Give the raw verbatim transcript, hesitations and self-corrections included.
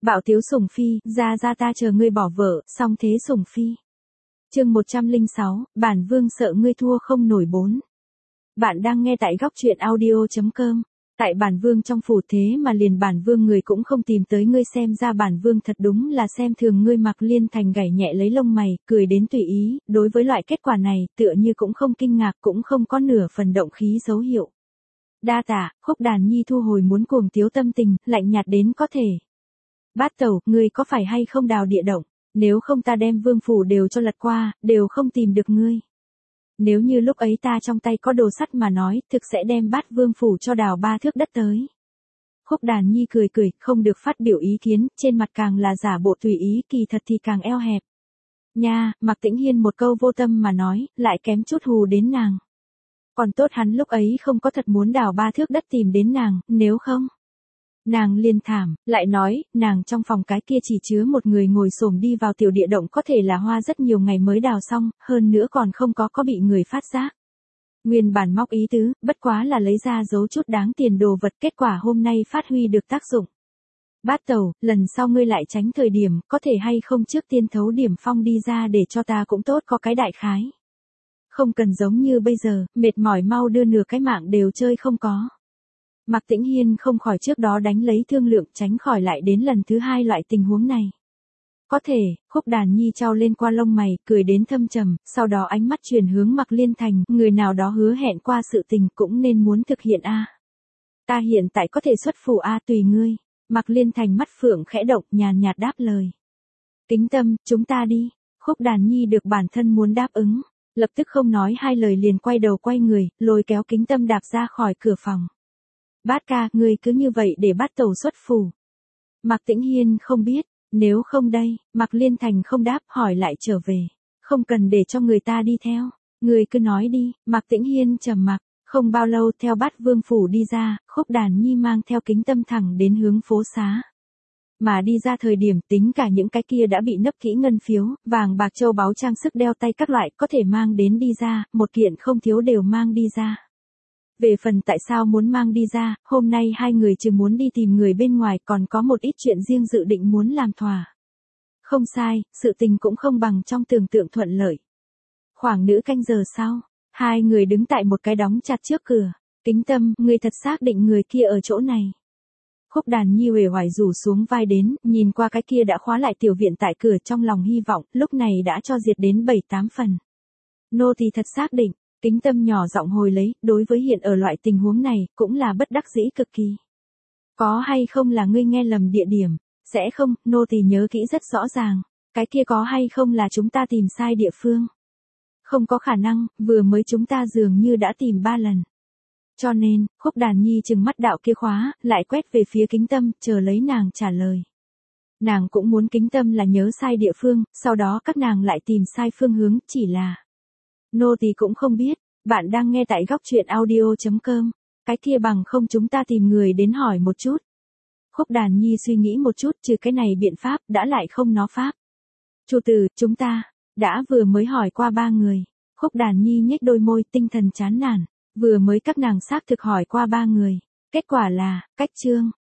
Bạo tiếu sủng phi, ra ra ta chờ ngươi bỏ vợ, xong thế sủng phi. Chương một trăm lẻ sáu, bản vương sợ ngươi thua không nổi bốn. Bạn đang nghe tại góc truyện audio chấm com. Tại bản vương trong phủ thế mà liền bản vương người cũng không tìm tới ngươi, xem ra bản vương thật đúng là xem thường ngươi. Mạc Liên Thành gảy nhẹ lấy lông mày, cười đến tùy ý, đối với loại kết quả này, tựa như cũng không kinh ngạc, cũng không có nửa phần động khí dấu hiệu. Đa tạ, Khúc Đàn Nhi thu hồi muốn cuồng tiếu tâm tình, lạnh nhạt đến có thể. Bát tẩu, ngươi có phải hay không đào địa động, nếu không ta đem vương phủ đều cho lật qua, đều không tìm được ngươi. Nếu như lúc ấy ta trong tay có đồ sắt mà nói, thực sẽ đem Bát vương phủ cho đào ba thước đất tới. Khúc Đàn Nhi cười cười, không được phát biểu ý kiến, trên mặt càng là giả bộ tùy ý, kỳ thật thì càng eo hẹp. Nha, Mạc Tĩnh Hiên một câu vô tâm mà nói, lại kém chút hù đến nàng. Còn tốt hắn lúc ấy không có thật muốn đào ba thước đất tìm đến nàng, nếu không. Nàng liền thảm, lại nói, nàng trong phòng cái kia chỉ chứa một người ngồi xổm đi vào tiểu địa động, có thể là hoa rất nhiều ngày mới đào xong, hơn nữa còn không có có bị người phát giác. Nguyên bản móc ý tứ, bất quá là lấy ra giấu chút đáng tiền đồ vật, kết quả hôm nay phát huy được tác dụng. Bát tẩu, lần sau ngươi lại tránh thời điểm, có thể hay không trước tiên thấu điểm phong đi ra để cho ta cũng tốt có cái đại khái. Không cần giống như bây giờ, mệt mỏi mau đưa nửa cái mạng đều chơi không có. Mạc Tĩnh Hiên không khỏi trước đó đánh lấy thương lượng, tránh khỏi lại đến lần thứ hai loại tình huống này. Có thể, Khúc Đàn Nhi trao lên qua lông mày, cười đến thâm trầm, sau đó ánh mắt chuyển hướng Mạc Liên Thành, người nào đó hứa hẹn qua sự tình cũng nên muốn thực hiện a. Ta hiện tại có thể xuất phủ a, tùy ngươi. Mạc Liên Thành mắt phượng khẽ động, nhàn nhạt đáp lời. Kính tâm, chúng ta đi. Khúc Đàn Nhi được bản thân muốn đáp ứng, lập tức không nói hai lời liền quay đầu quay người, lôi kéo Kính Tâm đạp ra khỏi cửa phòng. Bát ca, ngươi cứ như vậy để Bát tẩu xuất phủ. Mạc Tĩnh Hiên không biết, nếu không đây, Mạc Liên Thành không đáp, hỏi lại trở về. Không cần để cho người ta đi theo, ngươi cứ nói đi. Mạc Tĩnh Hiên trầm mặc, không bao lâu theo Bát vương phủ đi ra, Khúc Đàn Nhi mang theo Kính Tâm thẳng đến hướng phố xá. Mà đi ra thời điểm tính cả những cái kia đã bị nấp kỹ ngân phiếu, vàng bạc châu báu trang sức đeo tay các loại có thể mang đến đi ra, một kiện không thiếu đều mang đi ra. Về phần tại sao muốn mang đi ra, hôm nay hai người trừ muốn đi tìm người bên ngoài còn có một ít chuyện riêng dự định muốn làm thỏa. Không sai, sự tình cũng không bằng trong tưởng tượng thuận lợi. Khoảng nửa canh giờ sau, hai người đứng tại một cái đóng chặt trước cửa. Kính Tâm, ngươi thật xác định người kia ở chỗ này. Khúc Đàn Nhi uể oải rủ xuống vai đến, nhìn qua cái kia đã khóa lại tiểu viện tại cửa, trong lòng hy vọng, lúc này đã cho diệt đến bảy tám phần. Nô thì thật xác định. Kính Tâm nhỏ giọng hồi lấy, đối với hiện ở loại tình huống này, cũng là bất đắc dĩ cực kỳ. Có hay không là ngươi nghe lầm địa điểm? Sẽ không, nô tỳ nhớ kỹ rất rõ ràng. Cái kia có hay không là chúng ta tìm sai địa phương? Không có khả năng, vừa mới chúng ta dường như đã tìm ba lần. Cho nên, Khúc Đàn Nhi trừng mắt đạo kia khóa, lại quét về phía Kính Tâm, chờ lấy nàng trả lời. Nàng cũng muốn Kính Tâm là nhớ sai địa phương, sau đó các nàng lại tìm sai phương hướng, chỉ là... Nô tỳ cũng không biết, bạn đang nghe tại góc truyện audio chấm com, cái kia bằng không chúng ta tìm người đến hỏi một chút. Khúc Đàn Nhi suy nghĩ một chút, trừ cái này biện pháp, đã lại không nó pháp. Chủ tử, chúng ta, đã vừa mới hỏi qua ba người. Khúc Đàn Nhi nhếch đôi môi, tinh thần chán nản, vừa mới các nàng xác thực hỏi qua ba người. Kết quả là, cách trương,